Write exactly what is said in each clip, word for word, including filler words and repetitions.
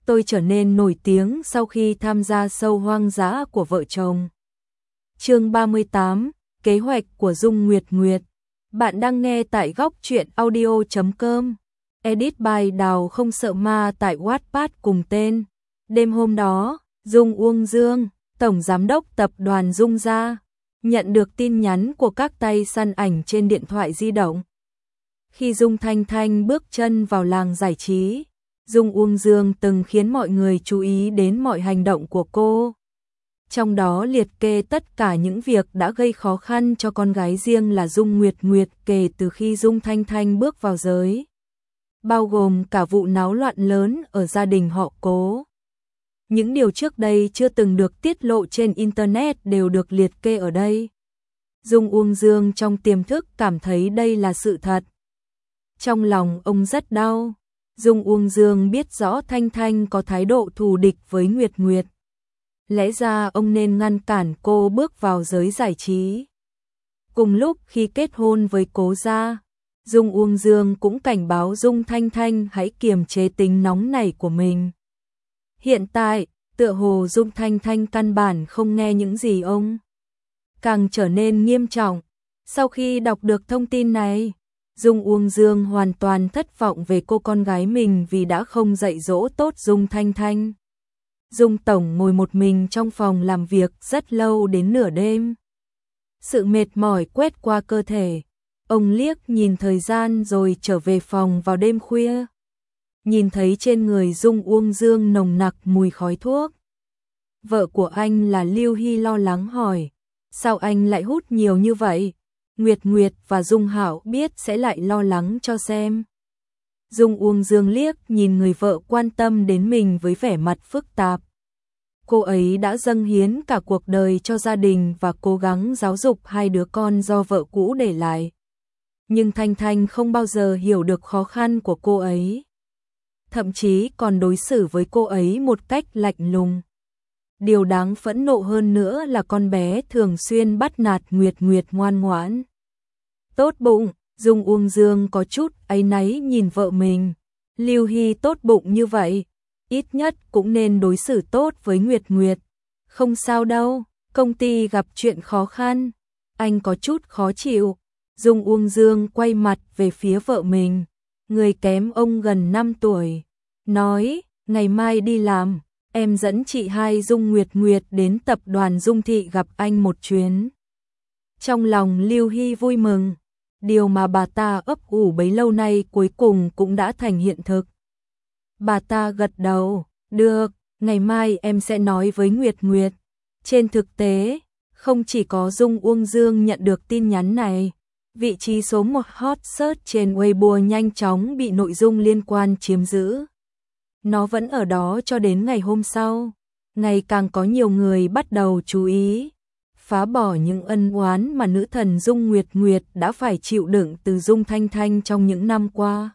tôi trở nên nổi tiếng sau khi tham gia show hoang dã của vợ chồng. Chương ba mươi tám, kế hoạch của Dung Nguyệt Nguyệt. Bạn đang nghe tại góc truyện audio chấm com. Edit by Đào Không Sợ Ma tại Wattpad cùng tên. Đêm hôm đó, Dung Uông Dương, Tổng Giám đốc Tập đoàn Dung Gia, nhận được tin nhắn của các tay săn ảnh trên điện thoại di động. Khi Dung Thanh Thanh bước chân vào làng giải trí, Dung Uông Dương từng khiến mọi người chú ý đến mọi hành động của cô. Trong đó liệt kê tất cả những việc đã gây khó khăn cho con gái riêng là Dung Nguyệt Nguyệt kể từ khi Dung Thanh Thanh bước vào giới. Bao gồm cả vụ náo loạn lớn ở gia đình họ Cố. Những điều trước đây chưa từng được tiết lộ trên Internet đều được liệt kê ở đây. Dung Uông Dương trong tiềm thức cảm thấy đây là sự thật. Trong lòng ông rất đau. Dung Uông Dương biết rõ Thanh Thanh có thái độ thù địch với Nguyệt Nguyệt. Lẽ ra ông nên ngăn cản cô bước vào giới giải trí. Cùng lúc khi kết hôn với Cố gia, Dung Uông Dương cũng cảnh báo Dung Thanh Thanh hãy kiềm chế tính nóng nảy của mình. Hiện tại, tựa hồ Dung Thanh Thanh căn bản không nghe những gì ông. Càng trở nên nghiêm trọng. Sau khi đọc được thông tin này, Dung Uông Dương hoàn toàn thất vọng về cô con gái mình vì đã không dạy dỗ tốt Dung Thanh Thanh. Dung Tổng ngồi một mình trong phòng làm việc rất lâu đến nửa đêm. Sự mệt mỏi quét qua cơ thể. Ông liếc nhìn thời gian rồi trở về phòng vào đêm khuya. Nhìn thấy trên người Dung Uông Dương nồng nặc mùi khói thuốc. Vợ của anh là Lưu Hy lo lắng hỏi, sao anh lại hút nhiều như vậy? Nguyệt Nguyệt và Dung Hạo biết sẽ lại lo lắng cho xem. Dung Uông Dương liếc nhìn người vợ quan tâm đến mình với vẻ mặt phức tạp. Cô ấy đã dâng hiến cả cuộc đời cho gia đình và cố gắng giáo dục hai đứa con do vợ cũ để lại. Nhưng Thanh Thanh không bao giờ hiểu được khó khăn của cô ấy. Thậm chí còn đối xử với cô ấy một cách lạnh lùng. Điều đáng phẫn nộ hơn nữa là con bé thường xuyên bắt nạt Nguyệt Nguyệt ngoan ngoãn. Tốt bụng, Dung Uông Dương có chút áy náy nhìn vợ mình. Lưu Hy tốt bụng như vậy, ít nhất cũng nên đối xử tốt với Nguyệt Nguyệt. Không sao đâu, công ty gặp chuyện khó khăn, anh có chút khó chịu. Dung Uông Dương quay mặt về phía vợ mình, người kém ông gần năm tuổi, nói, ngày mai đi làm, em dẫn chị hai Dung Nguyệt Nguyệt đến tập đoàn Dung Thị gặp anh một chuyến. Trong lòng Lưu Hy vui mừng, điều mà bà ta ấp ủ bấy lâu nay cuối cùng cũng đã thành hiện thực. Bà ta gật đầu, được, ngày mai em sẽ nói với Nguyệt Nguyệt. Trên thực tế, không chỉ có Dung Uông Dương nhận được tin nhắn này, vị trí số một hot search trên Weibo nhanh chóng bị nội dung liên quan chiếm giữ. Nó vẫn ở đó cho đến ngày hôm sau, ngày càng có nhiều người bắt đầu chú ý, phá bỏ những ân oán mà nữ thần Dung Nguyệt Nguyệt đã phải chịu đựng từ Dung Thanh Thanh trong những năm qua.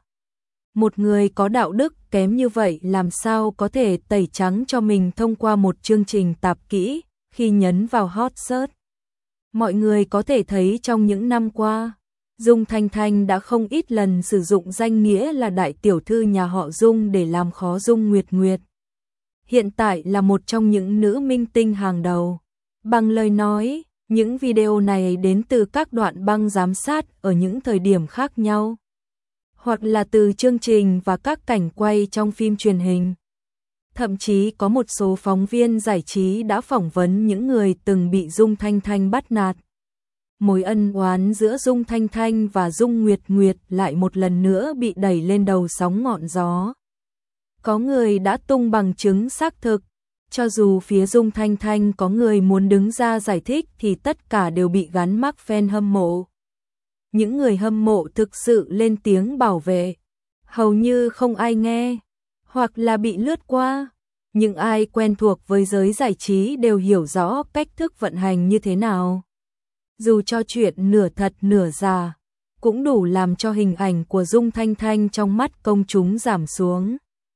Một người có đạo đức kém như vậy làm sao có thể tẩy trắng cho mình thông qua một chương trình tạp kỹ khi nhấn vào hot search. Mọi người có thể thấy trong những năm qua, Dung Thanh Thanh đã không ít lần sử dụng danh nghĩa là đại tiểu thư nhà họ Dung để làm khó Dung Nguyệt Nguyệt. Hiện tại là một trong những nữ minh tinh hàng đầu. Bằng lời nói, những video này đến từ các đoạn băng giám sát ở những thời điểm khác nhau, hoặc là từ chương trình và các cảnh quay trong phim truyền hình. Thậm chí có một số phóng viên giải trí đã phỏng vấn những người từng bị Dung Thanh Thanh bắt nạt. Mối ân oán giữa Dung Thanh Thanh và Dung Nguyệt Nguyệt lại một lần nữa bị đẩy lên đầu sóng ngọn gió. Có người đã tung bằng chứng xác thực, cho dù phía Dung Thanh Thanh có người muốn đứng ra giải thích thì tất cả đều bị gắn mác fan hâm mộ. Những người hâm mộ thực sự lên tiếng bảo vệ, hầu như không ai nghe, hoặc là bị lướt qua. Những ai quen thuộc với giới giải trí đều hiểu rõ cách thức vận hành như thế nào. Dù cho chuyện nửa thật nửa giả, cũng đủ làm cho hình ảnh của Dung Thanh Thanh trong mắt công chúng giảm xuống.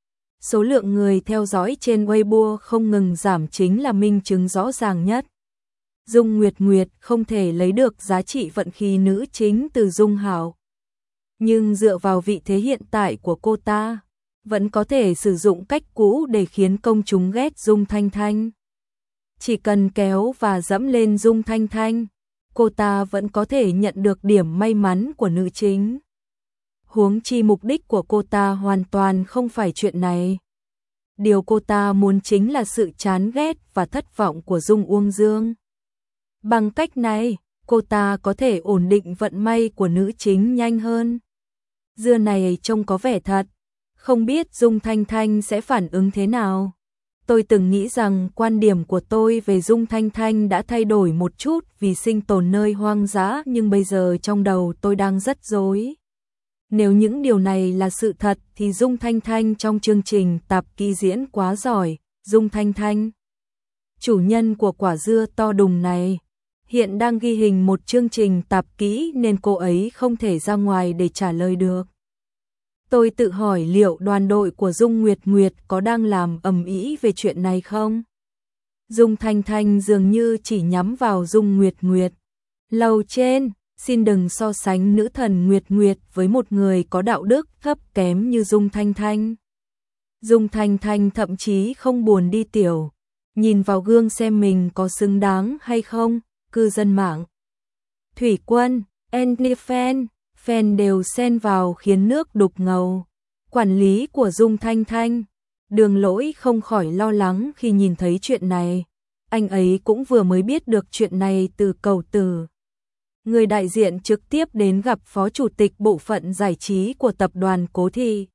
Số lượng người theo dõi trên Weibo không ngừng giảm chính là minh chứng rõ ràng nhất. Dung Nguyệt Nguyệt không thể lấy được giá trị vận khí nữ chính từ Dung Hạo. Nhưng dựa vào vị thế hiện tại của cô ta, vẫn có thể sử dụng cách cũ để khiến công chúng ghét Dung Thanh Thanh. Chỉ cần kéo và dẫm lên Dung Thanh Thanh, cô ta vẫn có thể nhận được điểm may mắn của nữ chính. Huống chi mục đích của cô ta hoàn toàn không phải chuyện này. Điều cô ta muốn chính là sự chán ghét và thất vọng của Dung Uông Dương. Bằng cách này, cô ta có thể ổn định vận may của nữ chính nhanh hơn. Dưa này trông có vẻ thật, không biết Dung Thanh Thanh sẽ phản ứng thế nào. Tôi từng nghĩ rằng quan điểm của tôi về Dung Thanh Thanh đã thay đổi một chút vì sinh tồn nơi hoang dã, nhưng bây giờ trong đầu tôi đang rất rối. Nếu những điều này là sự thật thì Dung Thanh Thanh trong chương trình tạp kỹ diễn quá giỏi. Dung Thanh Thanh, chủ nhân của quả dưa to đùng này, hiện đang ghi hình một chương trình tạp kỹ nên cô ấy không thể ra ngoài để trả lời được. Tôi tự hỏi liệu đoàn đội của Dung Nguyệt Nguyệt có đang làm ầm ĩ về chuyện này không? Dung Thanh Thanh dường như chỉ nhắm vào Dung Nguyệt Nguyệt. Lầu trên, xin đừng so sánh nữ thần Nguyệt Nguyệt với một người có đạo đức thấp kém như Dung Thanh Thanh. Dung Thanh Thanh thậm chí không buồn đi tiểu, nhìn vào gương xem mình có xứng đáng hay không. Cư dân mạng, Thủy Quân, Andyfan, fan đều xen vào khiến nước đục ngầu. Quản lý của Dung Thanh Thanh, Đường Lỗi không khỏi lo lắng khi nhìn thấy chuyện này. Anh ấy cũng vừa mới biết được chuyện này từ Cầu Tử. Người đại diện trực tiếp đến gặp Phó Chủ tịch bộ phận giải trí của tập đoàn Cố Thị.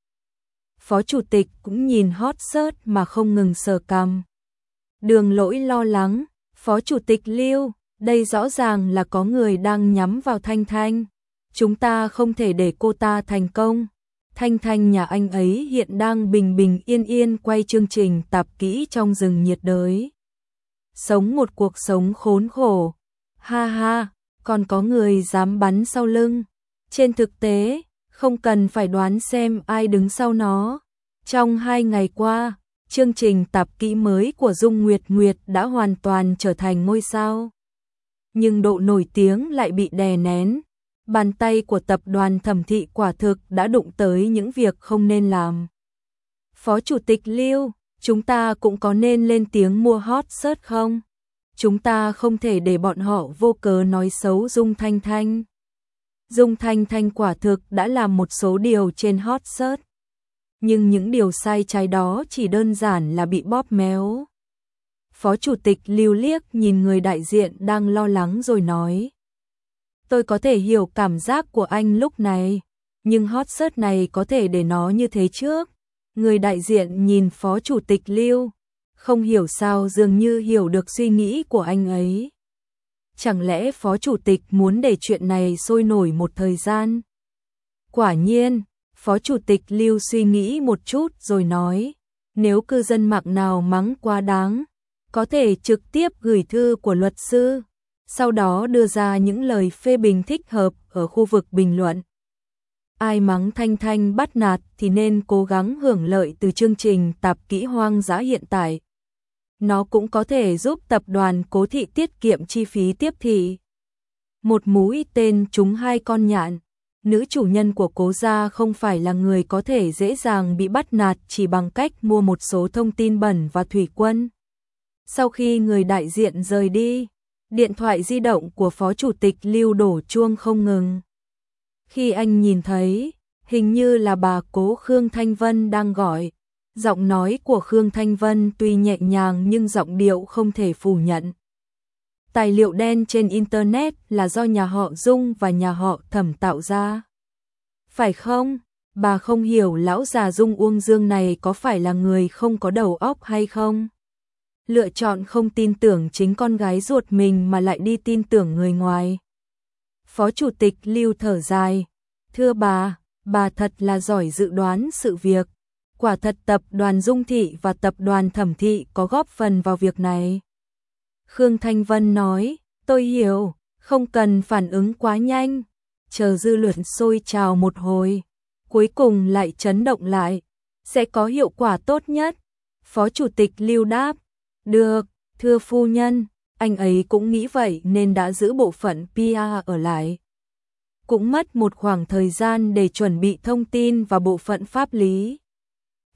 Phó Chủ tịch cũng nhìn hot search mà không ngừng sờ cằm. Đường Lỗi lo lắng, Phó Chủ tịch Lưu, đây rõ ràng là có người đang nhắm vào Thanh Thanh. Chúng ta không thể để cô ta thành công. Thanh Thanh nhà anh ấy hiện đang bình bình yên yên quay chương trình tạp kỹ trong rừng nhiệt đới. Sống một cuộc sống khốn khổ. Ha ha, còn có người dám bắn sau lưng. Trên thực tế, không cần phải đoán xem ai đứng sau nó. Trong hai ngày qua, chương trình tạp kỹ mới của Dung Nguyệt Nguyệt đã hoàn toàn trở thành ngôi sao. Nhưng độ nổi tiếng lại bị đè nén. Bàn tay của tập đoàn Thẩm Thị quả thực đã đụng tới những việc không nên làm. Phó Chủ tịch Lưu, chúng ta cũng có nên lên tiếng mua hot search không? Chúng ta không thể để bọn họ vô cớ nói xấu Dung Thanh Thanh. Dung Thanh Thanh quả thực đã làm một số điều trên hot search. Nhưng những điều sai trái đó chỉ đơn giản là bị bóp méo. Phó Chủ tịch Lưu liếc nhìn người đại diện đang lo lắng rồi nói. Tôi có thể hiểu cảm giác của anh lúc này, nhưng hot search này có thể để nó như thế trước. Người đại diện nhìn Phó Chủ tịch Lưu, không hiểu sao dường như hiểu được suy nghĩ của anh ấy. Chẳng lẽ Phó Chủ tịch muốn để chuyện này sôi nổi một thời gian? Quả nhiên, Phó Chủ tịch Lưu suy nghĩ một chút rồi nói, nếu cư dân mạng nào mắng quá đáng, có thể trực tiếp gửi thư của luật sư, sau đó đưa ra những lời phê bình thích hợp ở khu vực bình luận. Ai mắng Thanh Thanh bắt nạt thì nên cố gắng hưởng lợi từ chương trình tạp kỹ hoang dã hiện tại. Nó cũng có thể giúp tập đoàn Cố Thị tiết kiệm chi phí tiếp thị. Một mũi tên trúng hai con nhạn. Nữ chủ nhân của Cố gia không phải là người có thể dễ dàng bị bắt nạt chỉ bằng cách mua một số thông tin bẩn và Thủy Quân. Sau khi người đại diện rời đi, điện thoại di động của Phó Chủ tịch Lưu đổ chuông không ngừng. Khi anh nhìn thấy, hình như là bà Cố Khương Thanh Vân đang gọi. Giọng nói của Khương Thanh Vân tuy nhẹ nhàng nhưng giọng điệu không thể phủ nhận. Tài liệu đen trên Internet là do nhà họ Dung và nhà họ Thẩm tạo ra. Phải không? Bà không hiểu lão già Dung Uông Dương này có phải là người không có đầu óc hay không? Lựa chọn không tin tưởng chính con gái ruột mình mà lại đi tin tưởng người ngoài. Phó Chủ tịch Lưu thở dài. Thưa bà, bà thật là giỏi dự đoán sự việc. Quả thật tập đoàn Dung Thị và tập đoàn Thẩm Thị có góp phần vào việc này. Khương Thanh Vân nói, tôi hiểu, không cần phản ứng quá nhanh. Chờ dư luận sôi trào một hồi, cuối cùng lại chấn động lại, sẽ có hiệu quả tốt nhất. Phó Chủ tịch Lưu đáp, được, thưa phu nhân, anh ấy cũng nghĩ vậy nên đã giữ bộ phận pê e ở lại. Cũng mất một khoảng thời gian để chuẩn bị thông tin và bộ phận pháp lý.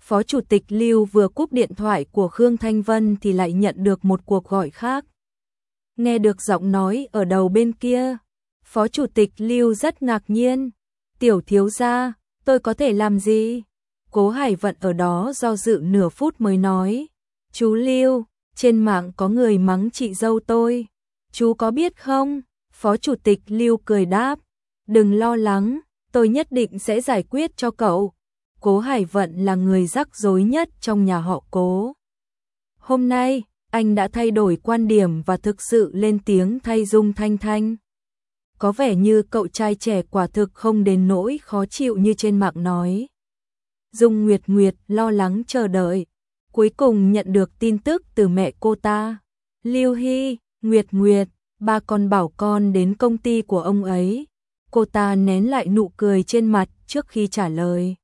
Phó Chủ tịch Lưu vừa cúp điện thoại của Khương Thanh Vân thì lại nhận được một cuộc gọi khác. Nghe được giọng nói ở đầu bên kia, Phó Chủ tịch Lưu rất ngạc nhiên. Tiểu thiếu gia, tôi có thể làm gì? Cố Hải Vận ở đó do dự nửa phút mới nói. Chú Lưu, trên mạng có người mắng chị dâu tôi. Chú có biết không? Phó Chủ tịch Lưu cười đáp. Đừng lo lắng, tôi nhất định sẽ giải quyết cho cậu. Cố Hải Vận là người rắc rối nhất trong nhà họ Cố. Hôm nay, anh đã thay đổi quan điểm và thực sự lên tiếng thay Dung Thanh Thanh. Có vẻ như cậu trai trẻ quả thực không đến nỗi khó chịu như trên mạng nói. Dung Nguyệt Nguyệt lo lắng chờ đợi, cuối cùng nhận được tin tức từ mẹ cô ta. Lưu Hy, Nguyệt Nguyệt, ba con bảo con đến công ty của ông ấy. Cô ta nén lại nụ cười trên mặt trước khi trả lời.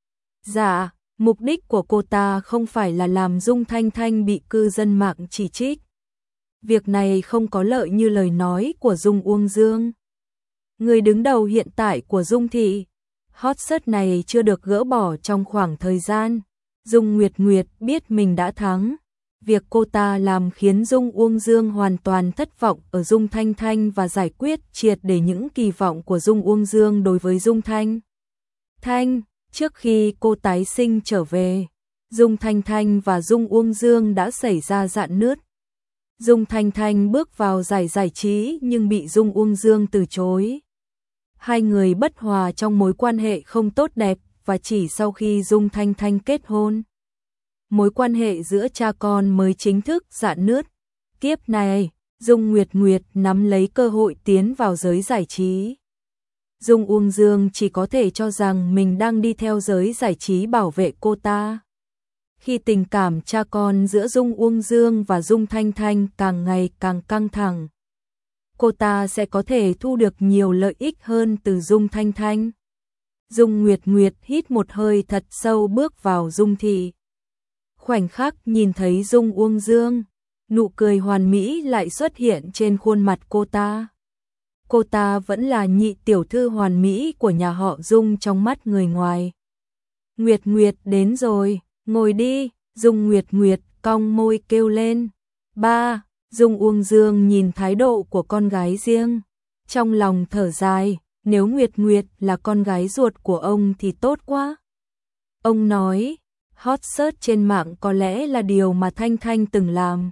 Dạ, mục đích của cô ta không phải là làm Dung Thanh Thanh bị cư dân mạng chỉ trích. Việc này không có lợi như lời nói của Dung Uông Dương. Người đứng đầu hiện tại của Dung Thị. Hot search này chưa được gỡ bỏ trong khoảng thời gian. Dung Nguyệt Nguyệt biết mình đã thắng. Việc cô ta làm khiến Dung Uông Dương hoàn toàn thất vọng ở Dung Thanh Thanh và giải quyết triệt để những kỳ vọng của Dung Uông Dương đối với Dung Thanh Thanh. Trước khi cô tái sinh trở về, Dung Thanh Thanh và Dung Uông Dương đã xảy ra rạn nứt. Dung Thanh Thanh bước vào giải giải trí nhưng bị Dung Uông Dương từ chối. Hai người bất hòa trong mối quan hệ không tốt đẹp và chỉ sau khi Dung Thanh Thanh kết hôn, mối quan hệ giữa cha con mới chính thức rạn nứt. Kiếp này, Dung Nguyệt Nguyệt nắm lấy cơ hội tiến vào giới giải trí. Dung Uông Dương chỉ có thể cho rằng mình đang đi theo giới giải trí bảo vệ cô ta. Khi tình cảm cha con giữa Dung Uông Dương và Dung Thanh Thanh càng ngày càng căng thẳng, cô ta sẽ có thể thu được nhiều lợi ích hơn từ Dung Thanh Thanh. Dung Nguyệt Nguyệt hít một hơi thật sâu bước vào Dung Thị. Khoảnh khắc nhìn thấy Dung Uông Dương, nụ cười hoàn mỹ lại xuất hiện trên khuôn mặt cô ta. Cô ta vẫn là nhị tiểu thư hoàn mỹ của nhà họ Dung trong mắt người ngoài. Nguyệt Nguyệt đến rồi, ngồi đi. Dung Nguyệt Nguyệt cong môi kêu lên. Ba. Dung Uông Dương nhìn thái độ của con gái riêng, trong lòng thở dài, nếu Nguyệt Nguyệt là con gái ruột của ông thì tốt quá. Ông nói, hot search trên mạng có lẽ là điều mà Thanh Thanh từng làm.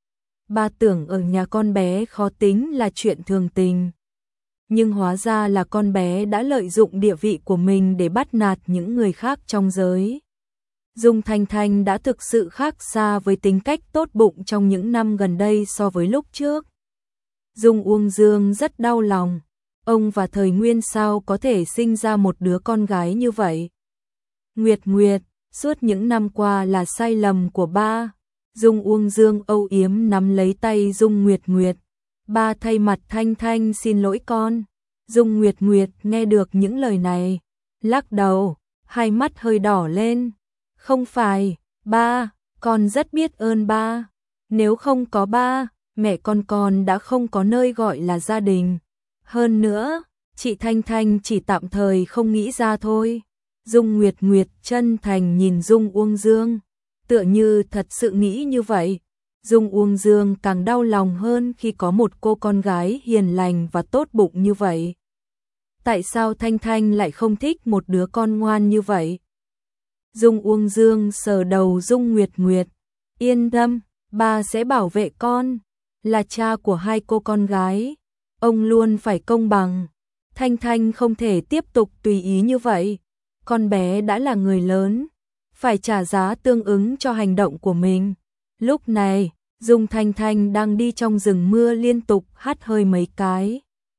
Ba tưởng ở nhà con bé khó tính là chuyện thường tình. Nhưng hóa ra là con bé đã lợi dụng địa vị của mình để bắt nạt những người khác trong giới. Dung Thanh Thanh đã thực sự khác xa với tính cách tốt bụng trong những năm gần đây so với lúc trước. Dung Uông Dương rất đau lòng. Ông và Thời Nguyên sao có thể sinh ra một đứa con gái như vậy? Nguyệt Nguyệt, suốt những năm qua là sai lầm của ba. Dung Uông Dương âu yếm nắm lấy tay Dung Nguyệt Nguyệt. Ba thay mặt Thanh Thanh xin lỗi con. Dung Nguyệt Nguyệt nghe được những lời này, lắc đầu, hai mắt hơi đỏ lên. Không phải, ba, con rất biết ơn ba. Nếu không có ba, mẹ con con đã không có nơi gọi là gia đình. Hơn nữa, chị Thanh Thanh chỉ tạm thời không nghĩ ra thôi. Dung Nguyệt Nguyệt chân thành nhìn Dung Uông Dương, tựa như thật sự nghĩ như vậy. Dung Uông Dương càng đau lòng hơn khi có một cô con gái hiền lành và tốt bụng như vậy. Tại sao Thanh Thanh lại không thích một đứa con ngoan như vậy? Dung Uông Dương sờ đầu Dung Nguyệt Nguyệt. Yên tâm, ba sẽ bảo vệ con. Là cha của hai cô con gái, ông luôn phải công bằng. Thanh Thanh không thể tiếp tục tùy ý như vậy. Con bé đã là người lớn, phải trả giá tương ứng cho hành động của mình. Lúc này, Dung Thanh Thanh đang đi trong rừng mưa liên tục hắt hơi mấy cái.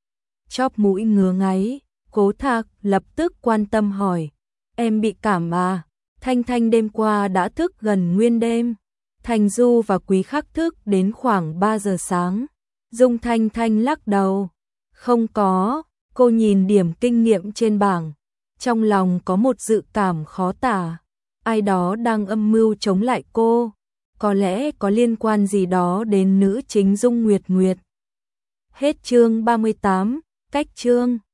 Chóp mũi ngứa ngáy, Cố Thạc lập tức quan tâm hỏi. Em bị cảm à? Thanh Thanh đêm qua đã thức gần nguyên đêm. Thành Du và Quý Khắc thức đến khoảng ba giờ sáng. Dung Thanh Thanh lắc đầu. Không có, cô nhìn điểm kinh nghiệm trên bảng. Trong lòng có một dự cảm khó tả. Ai đó đang âm mưu chống lại cô. Có lẽ có liên quan gì đó đến nữ chính Dung Nguyệt Nguyệt. Hết chương ba mươi tám, cách chương.